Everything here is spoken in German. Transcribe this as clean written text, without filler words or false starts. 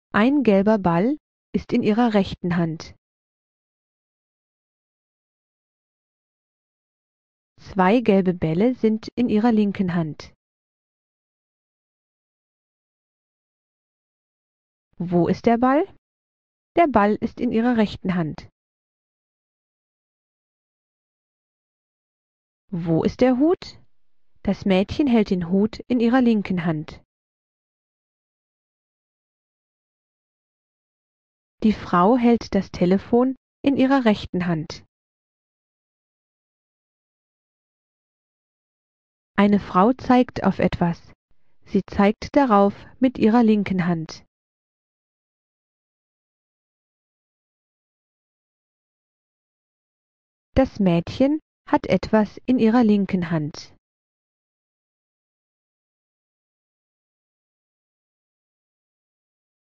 Ein gelber Ball ist in ihrer rechten Hand. Zwei gelbe Bälle sind in ihrer linken Hand. Wo ist der Ball? Der Ball ist in ihrer rechten Hand. Wo ist der Hut? Das Mädchen hält den Hut in ihrer linken Hand. Die Frau hält das Telefon in ihrer rechten Hand. Eine Frau zeigt auf etwas. Sie zeigt darauf mit ihrer linken Hand. Das Mädchen hat etwas in ihrer linken Hand.